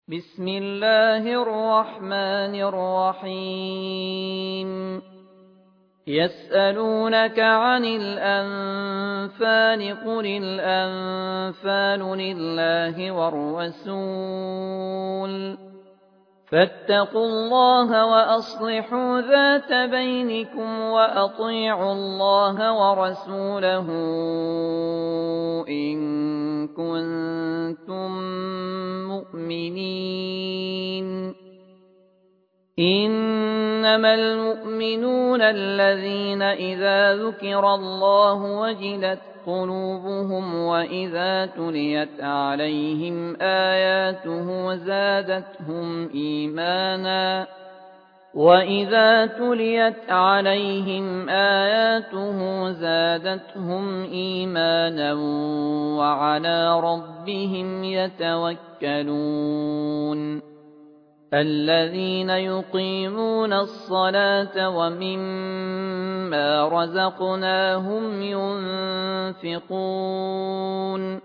بسم الله الرحمن الرحيم يسألونك عن الأنفال قل الأنفال لله والرسول فاتقوا الله وأصلحوا ذات بينكم وأطيعوا الله ورسوله إن كنتم مؤمنين إنما المؤمنون الذين إذا ذكر الله وجلت قلوبهم وإذا تليت عليهم آياته زادتهم إيمانا وعلى ربهم يتوكلون الذين يقيمون الصلاة ومما رزقناهم ينفقون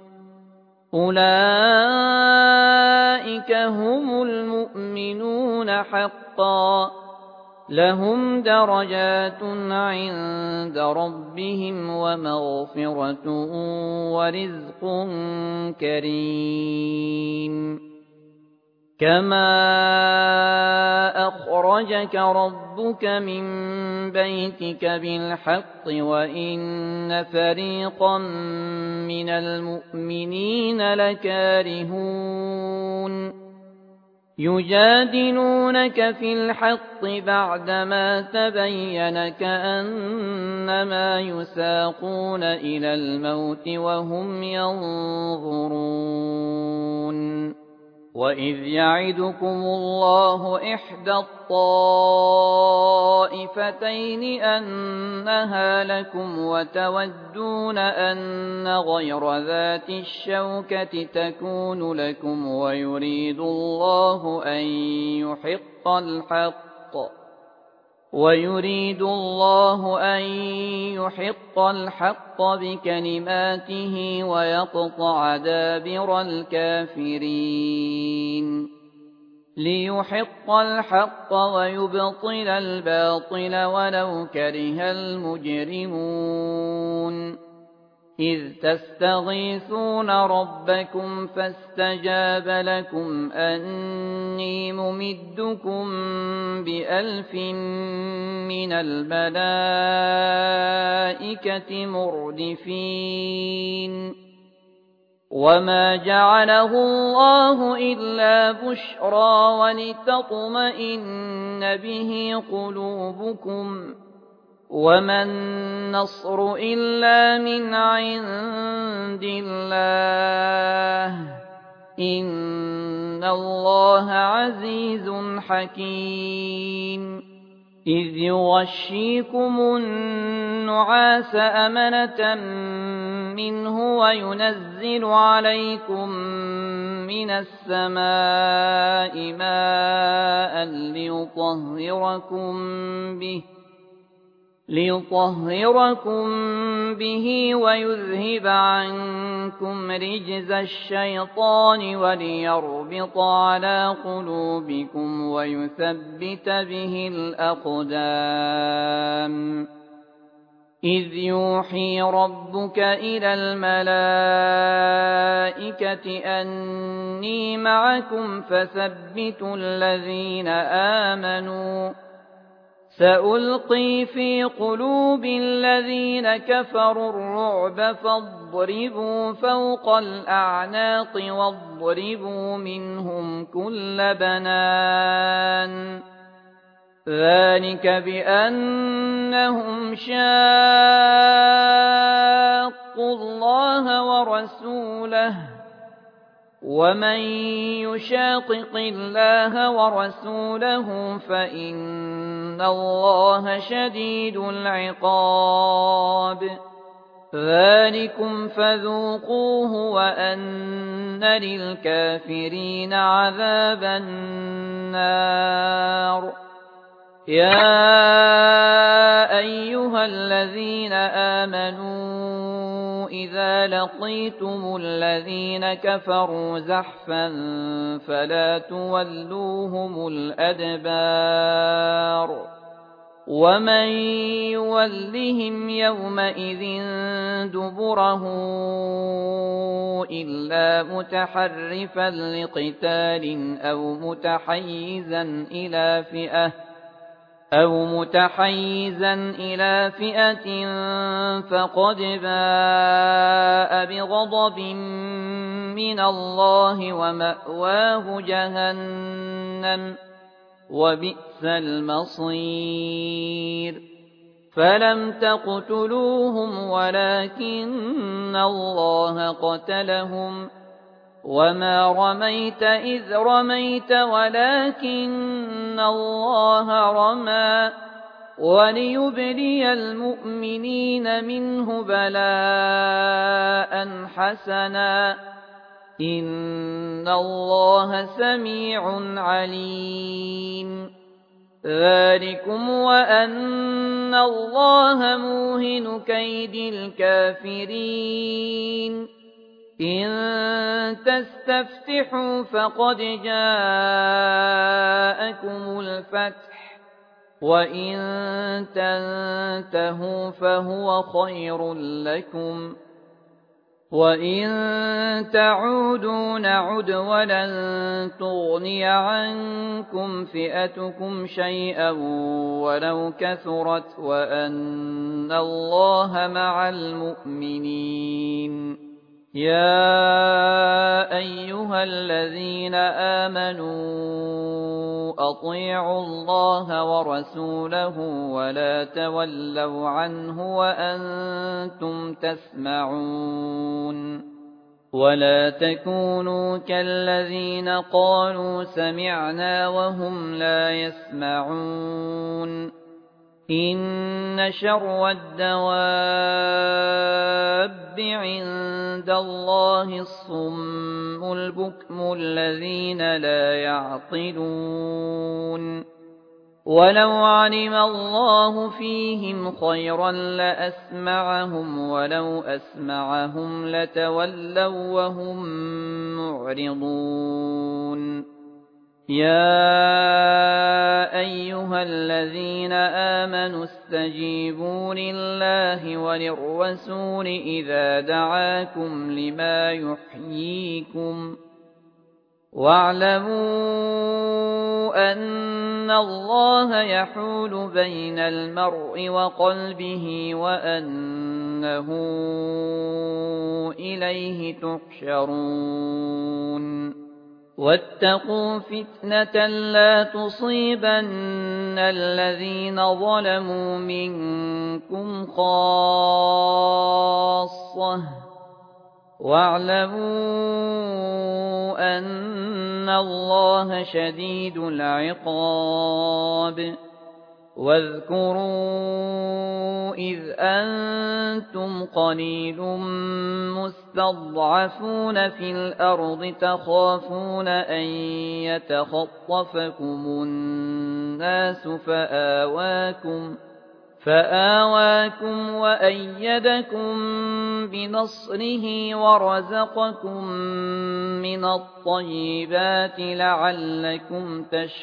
أولئك هم المؤمنون حقا لهم درجات عند ربهم ومغفرة ورزق كريم كما أخرجك ربك من بيتك بالحق وإن فريقا من المؤمنين لكارهون يجادلونك في الحق بعدما تبين كأنما يساقون إلى الموت وهم ينظرون وإذ يعدكم الله إحدى الطائفتين أنها لكم وتودون أن غير ذات الشوكة تكون لكم ويريد الله أن يحق الحق بكلماته ويقطع دابر الكافرين ليحق الحق ويبطل الباطل ولو كره المجرمون إذ تستغيثون ربكم فاستجاب لكم أني ممدكم ب1000 من الملائكة مردفين وما جعله الله إلا بشرى ولتطمئن به قلوبكم وما النصر إلا من عند الله إن الله عزيز حكيم إذ يغشيكم النعاس أمنة منه وينزل عليكم من السماء ماء ليطهركم به ويذهب عنكم رجز الشيطان وليربط على قلوبكم ويثبت به الأقدام إذ يوحي ربك إلى الملائكة أني معكم فثبتوا الذين آمنوا سألقي في قلوب الذين كفروا الرعب فاضربوا فوق الأعناق واضربوا منهم كل بنان ذلك بأنهم شاقوا الله ورسوله ومن يشاقق الله ورسوله فإن الله شديد العقاب ذلكم فذوقوه وأن للكافرين عذاب النار يا أيها الذين آمنوا إذا لقيتم الذين كفروا زحفا فلا تولوهم الأدبار ومن يولهم يومئذ دبره إلا متحرفا لقتال أو متحيزا إلى فئة فقد باء بغضب من الله ومأواه جهنم وبئس المصير فلم تقتلوهم ولكن الله قتلهم وما رميت إذ رميت ولكن الله رمى وليبلي المؤمنين منه بلاء حسنا إن الله سميع عليم ذلكم وأن الله موهن كيد الكافرين إن تستفتحوا فقد جاءكم الفتح وإن تنتهوا فهو خير لكم وإن تعودوا نعد ولن تغني عنكم فئتكم شيئا ولو كثرت وأن الله مع المؤمنين يا أيها الذين آمنوا أطيعوا الله ورسوله ولا تولوا عنه وأنتم تسمعون ولا تكونوا كالذين قالوا سمعنا وهم لا يسمعون إن شر الدواب عند الله الصم البكم الذين لا يعقلون ولو علم الله فيهم خيرا لأسمعهم ولو أسمعهم لتولوا وهم معرضون يا أيها الذين آمنوا استجيبوا لله وللرسول إذا دعاكم لما يحييكم واعلموا أن الله يحول بين المرء وقلبه وأنه إليه تحشرون واتقوا فتنة لا تصيبن الذين ظلموا منكم خاصة واعلموا أن الله شديد العقاب واذكروا إذ أنتم قليل مستضعفون في الأرض تخافون أن يتخطفكم الناس فآواكم وأيدكم بنصره ورزقكم من الطيبات لعلكم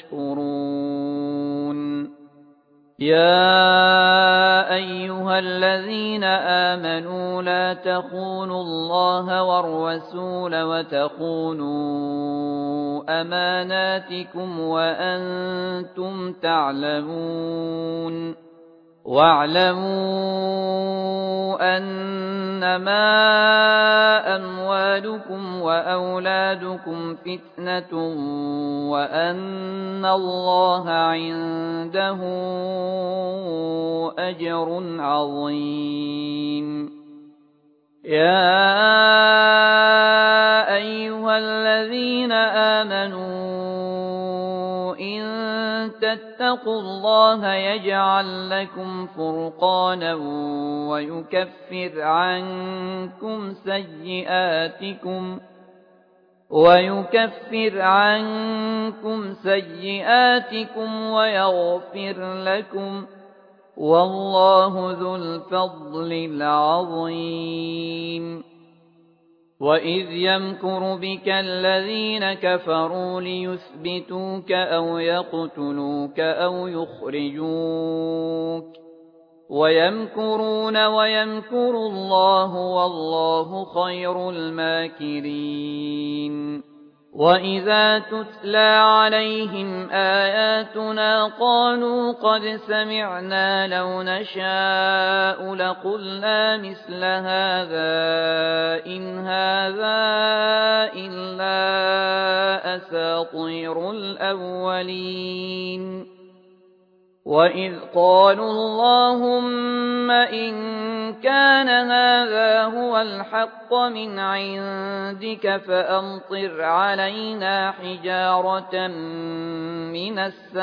تشكرون يا أيها الذين آمنوا لا تخونوا الله والرسول وتخونوا أماناتكم وأنتم تعلمون واعلموا أنما أموالكم وأولادكم فتنة وأن الله عنده أجر عظيم يا أيها الذين آمنوا إن تتقوا الله يجعل لكم فرقانا ويكفر عنكم سيئاتكم ويغفر لكم والله ذو الفضل العظيم وإذ يمكر بك الذين كفروا ليثبتوك أو يقتلوك أو يخرجوك ويمكرون ويمكر الله والله خير الماكرين وإذا تتلى عليهم آياتنا قالوا قد سمعنا لو نشاء لقلنا مثل هذا إن هذا إلا أساطير الأولين وإذ قالوا اللهم إن كان هذا هو الحق من عندك فأمطر علينا حجارة من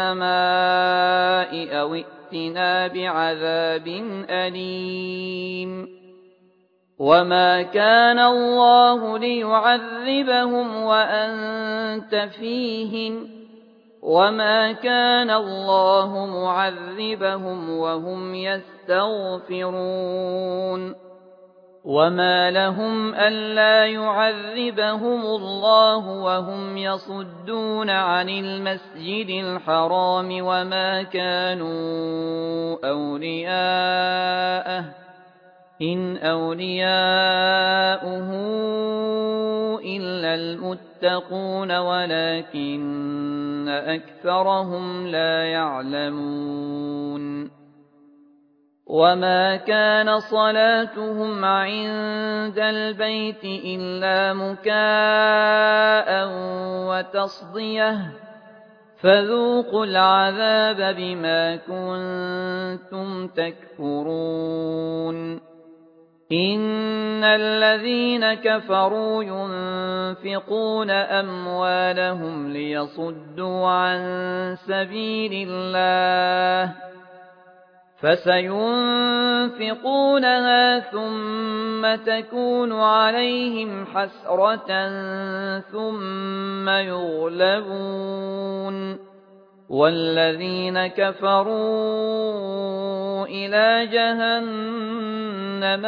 السماء أو ائتنا بعذاب أليم وما كان الله ليعذبهم وأنت فيهم وما كان الله معذبهم وهم يستغفرون وما لهم ألا يعذبهم الله وهم يصدون عن المسجد الحرام وما كانوا أولياءه إن أولياؤه إلا المتقون ولكن أكثرهم لا يعلمون وما كان صلاتهم عند البيت إلا مكاء وتصديه فذوقوا العذاب بما كنتم تكفرون إن الذين كفروا ينفقون أموالهم ليصدوا عن سبيل الله فسينفقونها ثم تكون عليهم حسرة ثم يغلبون والذين كفروا إلى جهنم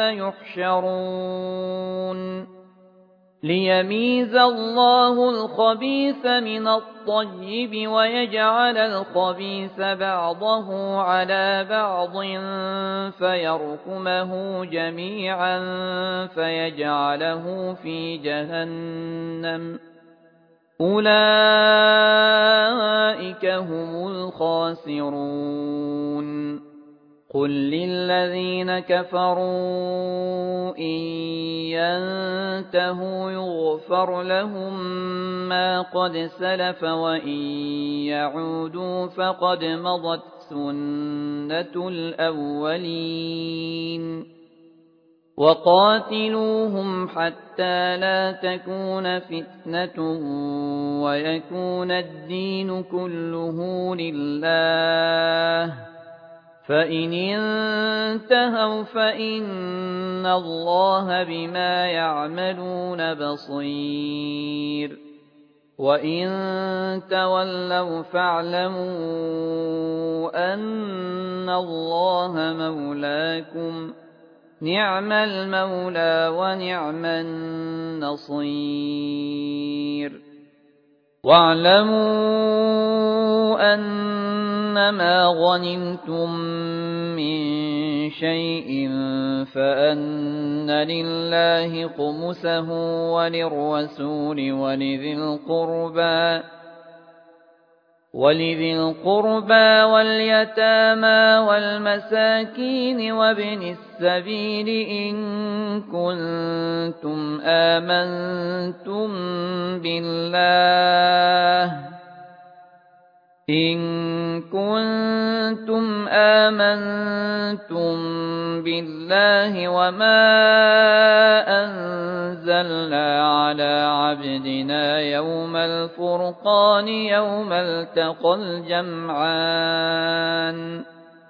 يحشرون ليميز الله الخبيث من الطيب ويجعل الخبيث بعضه على بعض فيركمه جميعا فيجعله في جهنم أولئك هم الخاسرون قل للذين كفروا إن ينتهوا يغفر لهم ما قد سلف وإن يعودوا فقد مضت سنة الأولين وقاتلوهم حتى لا تكون فتنة ويكون الدين كله لله فإن انتهوا فإن الله بما يعملون بصير وإن تولوا فاعلموا أن الله مولاكم نعم المولى ونعم النصير واعلموا أنما غنمتم من شيء فأن لله خمسه وللرسول ولذي القربى واليتامى والمساكين وابن السبيل إن كنتم آمنتم بالله وما أنزلنا على عبدنا يوم الفرقان يوم التقى الجمعان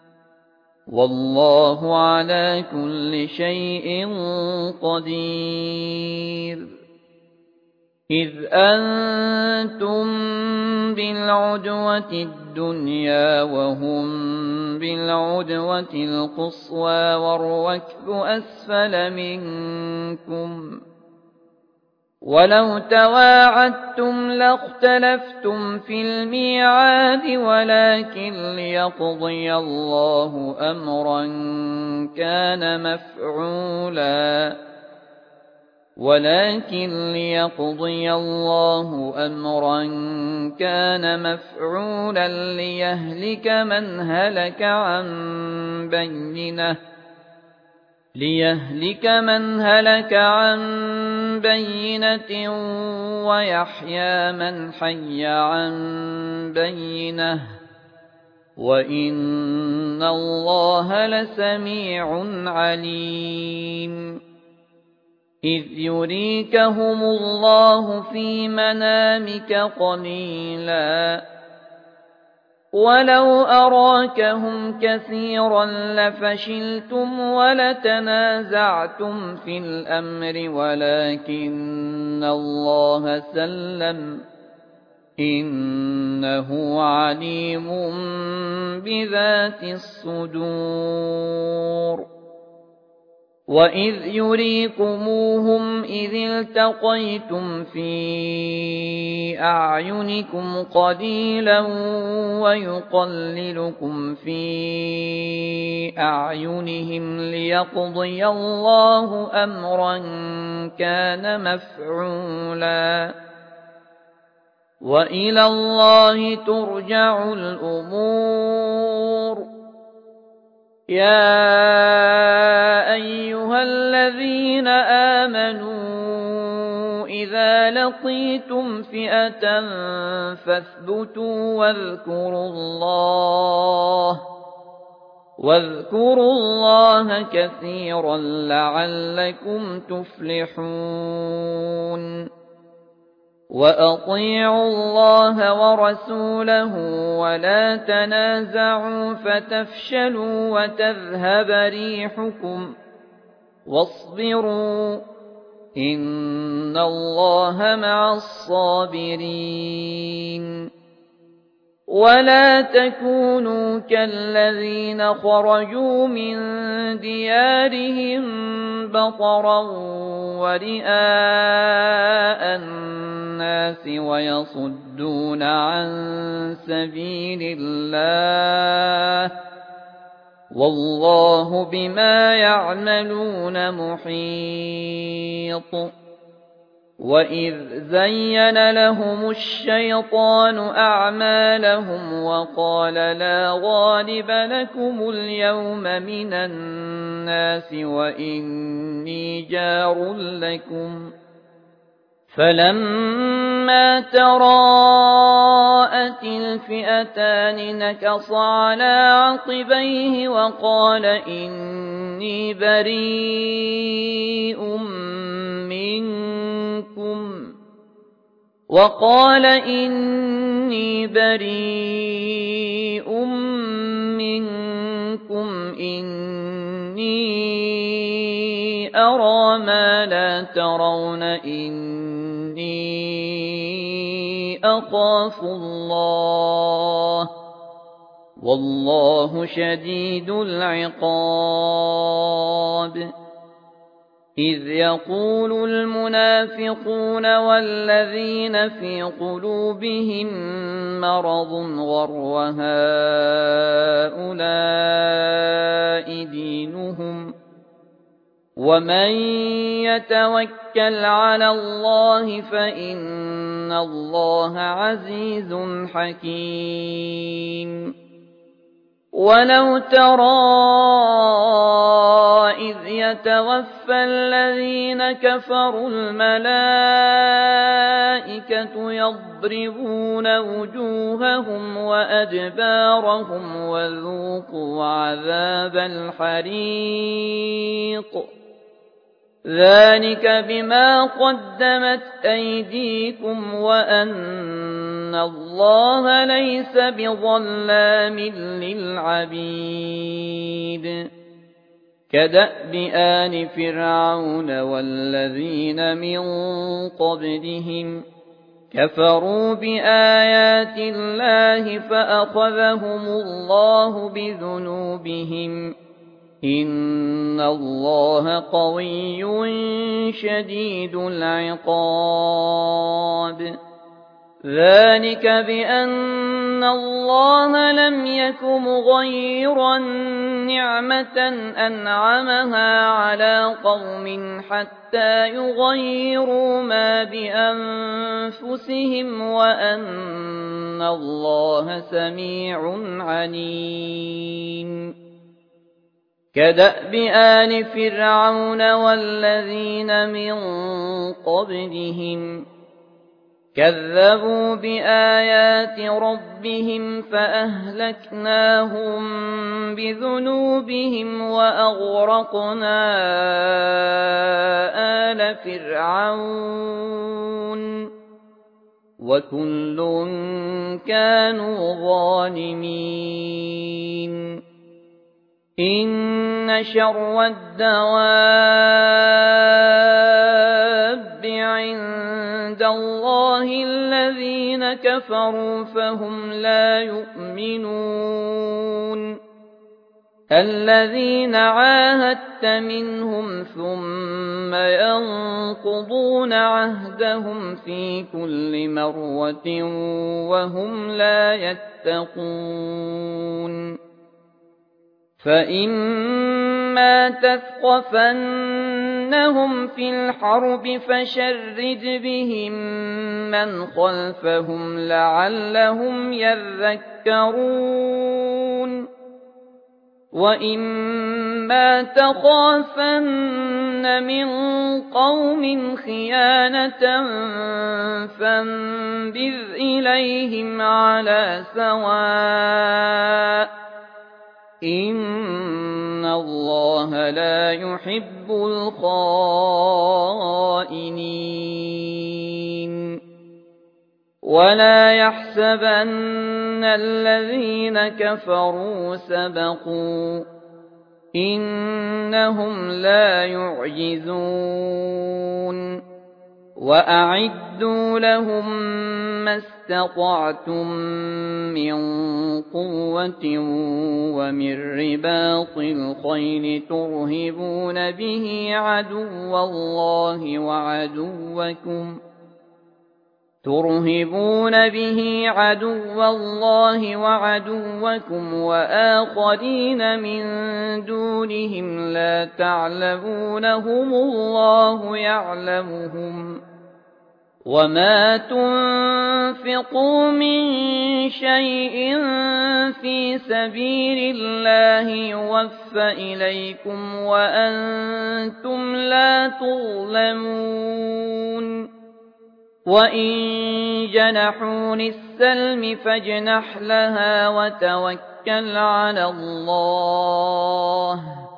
والله على كل شيء قدير إذ أنتم بالعدوة الدنيا وهم بالعدوة القصوى والركب أسفل منكم ولو تواعدتم لاختلفتم في الميعاد ولكن ليقضي الله أمرا كان مفعولا ليهلك من هلك عن بينة ويحيى من حي عن بينة وإن الله لسميع عليم إذ يريكهم الله في منامك قليلا ولو أراكهم كثيرا لفشلتم ولتنازعتم في الأمر ولكن الله سلم إنه عليم بذات الصدور وإذ يريكموهم إذ التقيتم في أعينكم قليلا ويقللكم في أعينهم ليقضي الله أمرا كان مفعولا وإلى الله ترجع الأمور يا أيها الذين آمنوا إذا لقيتم فئة فاثبتوا واذكروا الله كثيرا لعلكم تفلحون وأطيعوا الله ورسوله ولا تنازعوا فتفشلوا وتذهب ريحكم واصبروا إن الله مع الصابرين ولا تكونوا كالذين خرجوا من ديارهم بطرا ورئاء الناس ويصدون عن سبيل الله والله بما يعملون محيط وإذ زين لهم الشيطان أعمالهم وقال لا غالب لكم اليوم من الناس وإني جار لكم فلما تراءت الفئتان نكص على عقبيه وقال إني بريء منكم إني أرى ما لا ترون إني أخاف الله والله شديد العقاب إذ يقول المنافقون والذين في قلوبهم مرض غر هؤلاء دينهم ومن يتوكل على الله فإن الله عزيز حكيم ولو ترى إذ يتوفى الذين كفروا الملائكة يضربون وجوههم وأدبارهم وذوقوا عذاب الحريق ذلك بما قدمت أيديكم وأن الله ليس بظلام للعبيد كدأب آل فرعون والذين من قبلهم كفروا بآيات الله فأخذهم الله بذنوبهم إن الله قوي شديد العقاب ذلك بأن الله لم يك مغيرا نعمة أنعمها على قوم حتى يغيروا ما بأنفسهم وأن الله سميع عليم كدأب آل فرعون والذين من قبلهم كذبوا بآيات ربهم فأهلكناهم بذنوبهم وأغرقنا آل فرعون وكل كانوا ظالمين إن شر الدواب عند الله الذين كفروا فهم لا يؤمنون الذين عاهدت منهم ثم ينقضون عهدهم في كل مرة وهم لا يتقون فإما تثقفنهم في الحرب فشرد بهم من خلفهم لعلهم يذكرون وإما تخافن من قوم خيانة فانبذ إليهم على سواء إن الله لا يحب الخائنين ولا يحسبن الذين كفروا سبقوا إنهم لا يعجزون وأعدوا لهم ما استطعتم من قوة ومن رباط الخيل ترهبون به عدو الله وعدوكم وآخرين من دونهم لا تعلمونهم الله يعلمهم وما تنفقوا من شيء في سبيل الله يوفى إليكم وأنتم لا تظلمون وإن جنحوا للسلم فاجنح لها وتوكل على الله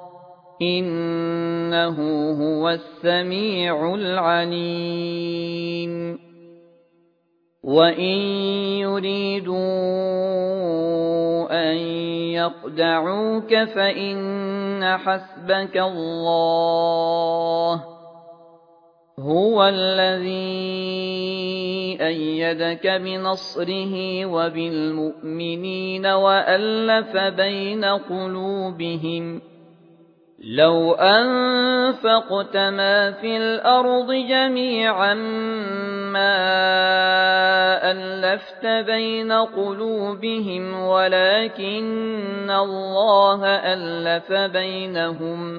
إنه هو السميع العليم وإن يريدوا أن يخدعوك فإن حسبك الله هو الذي أيدك بنصره وبالمؤمنين وألف بين قلوبهم لو أنفقت ما في الأرض جميعا ما ألفت بين قلوبهم ولكن الله ألف بينهم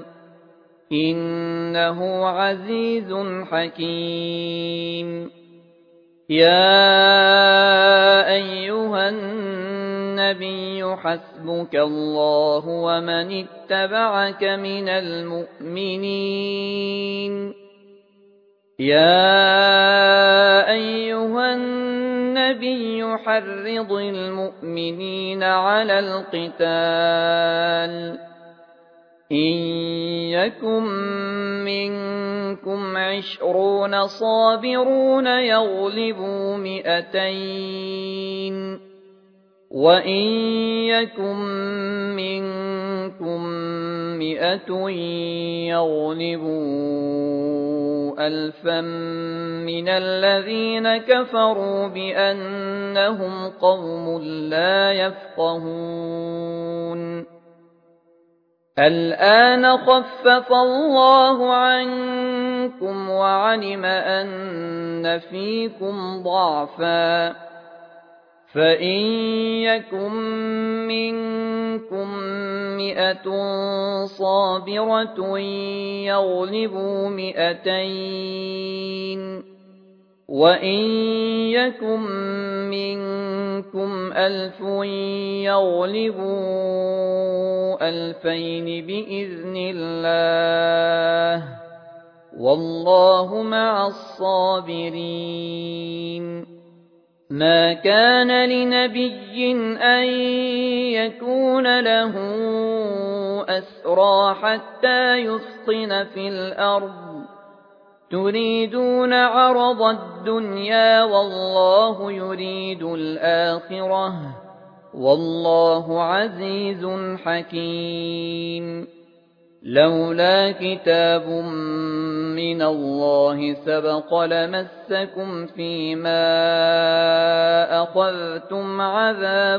إنه عزيز حكيم يا أيها النبي حسبك الله ومن اتبعك من المؤمنين يا أيها النبي حرض المؤمنين على القتال إن يكن منكم 20 صابرون يغلبوا 200 وإن يكن منكم مِّائَةٌ يَغْلِبُوا أَلْفًا مِّنَ الَّذِينَ كَفَرُوا بِأَنَّهُمْ قَوْمٌ لَّا يَفْقَهُونَ الْآنَ خَفَّفَ اللَّهُ عَنكُمْ وَعَلِمَ أَنَّ فِيكُمْ ضَعْفًا فَإِن يَكُن مِّنكُم 100 صَابِرَةٌ يَغْلِبُوا 200 وَإِن يَكُن مِّنكُمْ 1000 يَغْلِبُوا 2000 بِإِذْنِ اللَّهِ ۗ وَاللَّهُ مَعَ الصَّابِرِينَ مَا كَانَ لِنَبِيٍّ أَن يَكُونَ لَهُ أَسْرَىٰ حَتَّىٰ يُثْخِنَ فِي الْأَرْضِ تُرِيدُونَ عَرَضَ الدُّنْيَا وَاللَّهُ يُرِيدُ الْآخِرَةَ ۗ وَاللَّهُ عَزِيزٌ حَكِيمٌ لَوْلَا كِتَابٌ مِّنَ اللَّهِ سَبَقَ لَمَسَّكُمْ فِيمَا أَخَذْتُمْ عَذَابٌ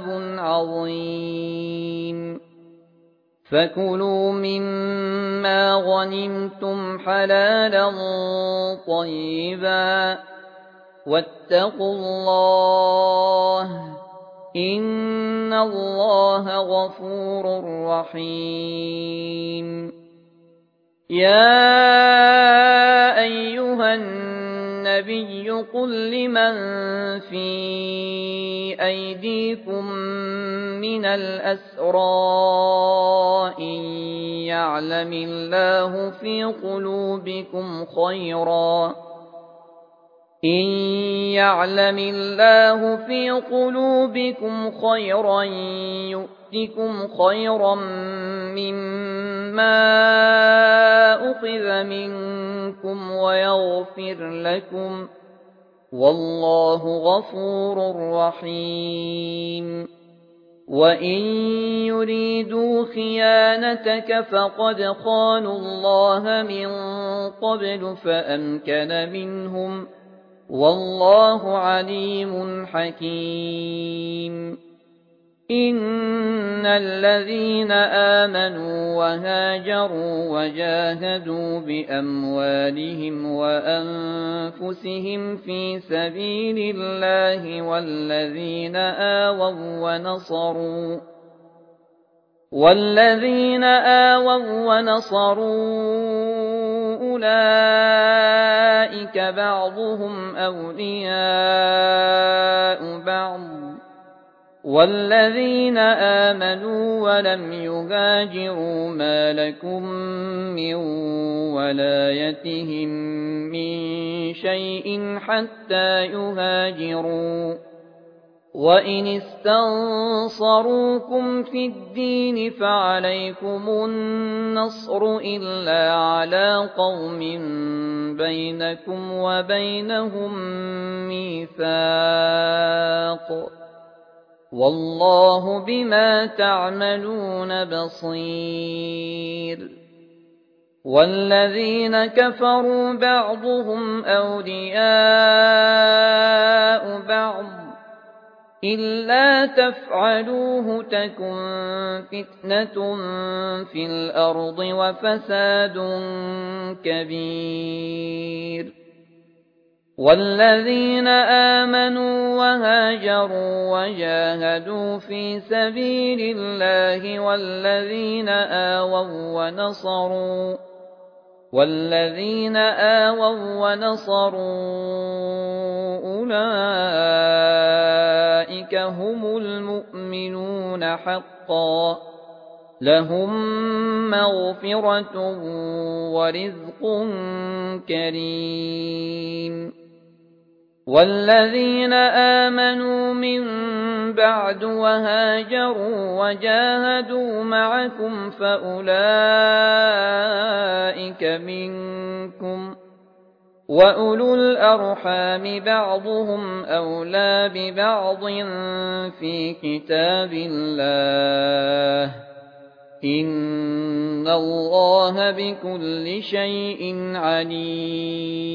عَظِيمٌ فَكُلُوا مِمَّا غَنِمْتُمْ حَلَالًا طَيِّبًا وَاتَّقُوا اللَّهَ ۚ إِنَّ اللَّهَ غَفُورٌ رَّحِيمٌ يَا أَيُّهَا النَّبِيُّ قُل لِّمَن فِي أَيْدِيكُم مِّنَ الْأَسْرَىٰ إِن يَعْلَمِ اللَّهُ فِي قُلُوبِكُمْ خَيْرًا يُؤْتِكُمْ خَيْرًا مِّمَّا أُخِذَ مِنكُمْ وَيَغْفِرْ لَكُمْ ۗ وَاللَّهُ غَفُورٌ رَّحِيمٌ وَإِن يُرِيدُوا خِيَانَتَكَ فَقَدْ خَانُوا اللَّهَ مِن قَبْلُ فَأَمْكَنَ مِنْهُمْ ۗ وَاللَّهُ عَلِيمٌ حَكِيمٌ إِنَّ الَّذِينَ آمَنُوا وَهَاجَرُوا وَجَاهَدُوا بِأَمْوَالِهِمْ وَأَنفُسِهِمْ فِي سَبِيلِ اللَّهِ وَالَّذِينَ آوَوا وَّنَصَرُوا أُولَٰئِكَ بَعْضُهُمْ أَوْلِيَاءُ بَعْضٍ ۚ وَالَّذِينَ آمَنُوا وَلَمْ يُهَاجِرُوا مَا لَكُم مِّن وَلَايَتِهِم مِّن شَيْءٍ حَتَّىٰ يُهَاجِرُوا ۚ وَإِنِ اسْتَنصَرُوكُمْ فِي الدِّينِ فَعَلَيْكُمُ النَّصْرُ إِلَّا عَلَىٰ قَوْمٍ بَيْنَكُمْ وَبَيْنَهُم مِّيثَاقٌ ۗ وَاللَّهُ بِمَا تَعْمَلُونَ بَصِيرٌ وَالَّذِينَ كَفَرُوا بَعْضُهُمْ أَوْلِيَاءُ بَعْضٍ ۚ إِلَّا تَفْعَلُوهُ تَكُن فِتْنَةٌ فِي الْأَرْضِ وَفَسَادٌ كَبِيرٌ وَالَّذِينَ آمَنُوا وَهَاجَرُوا وَجَاهَدُوا فِي سَبِيلِ اللَّهِ وَالَّذِينَ آوَوا وَّنَصَرُوا أُولَٰئِكَ هُمُ الْمُؤْمِنُونَ حَقًّا ۚ لَّهُم مَّغْفِرَةٌ وَرِزْقٌ كَرِيمٌ وَالَّذِينَ آمَنُوا مِن بَعْدُ وَهَاجَرُوا وَجَاهَدُوا مَعَكُمْ فَأُولَٰئِكَ مِنكُمْ ۚ وَأُولُو الْأَرْحَامِ بَعْضُهُمْ أَوْلَىٰ بِبَعْضٍ فِي كِتَابِ اللَّهِ ۗ إِنَّ إِنَّ اللَّهَ بِكُلِّ شَيْءٍ عَلِيمٌ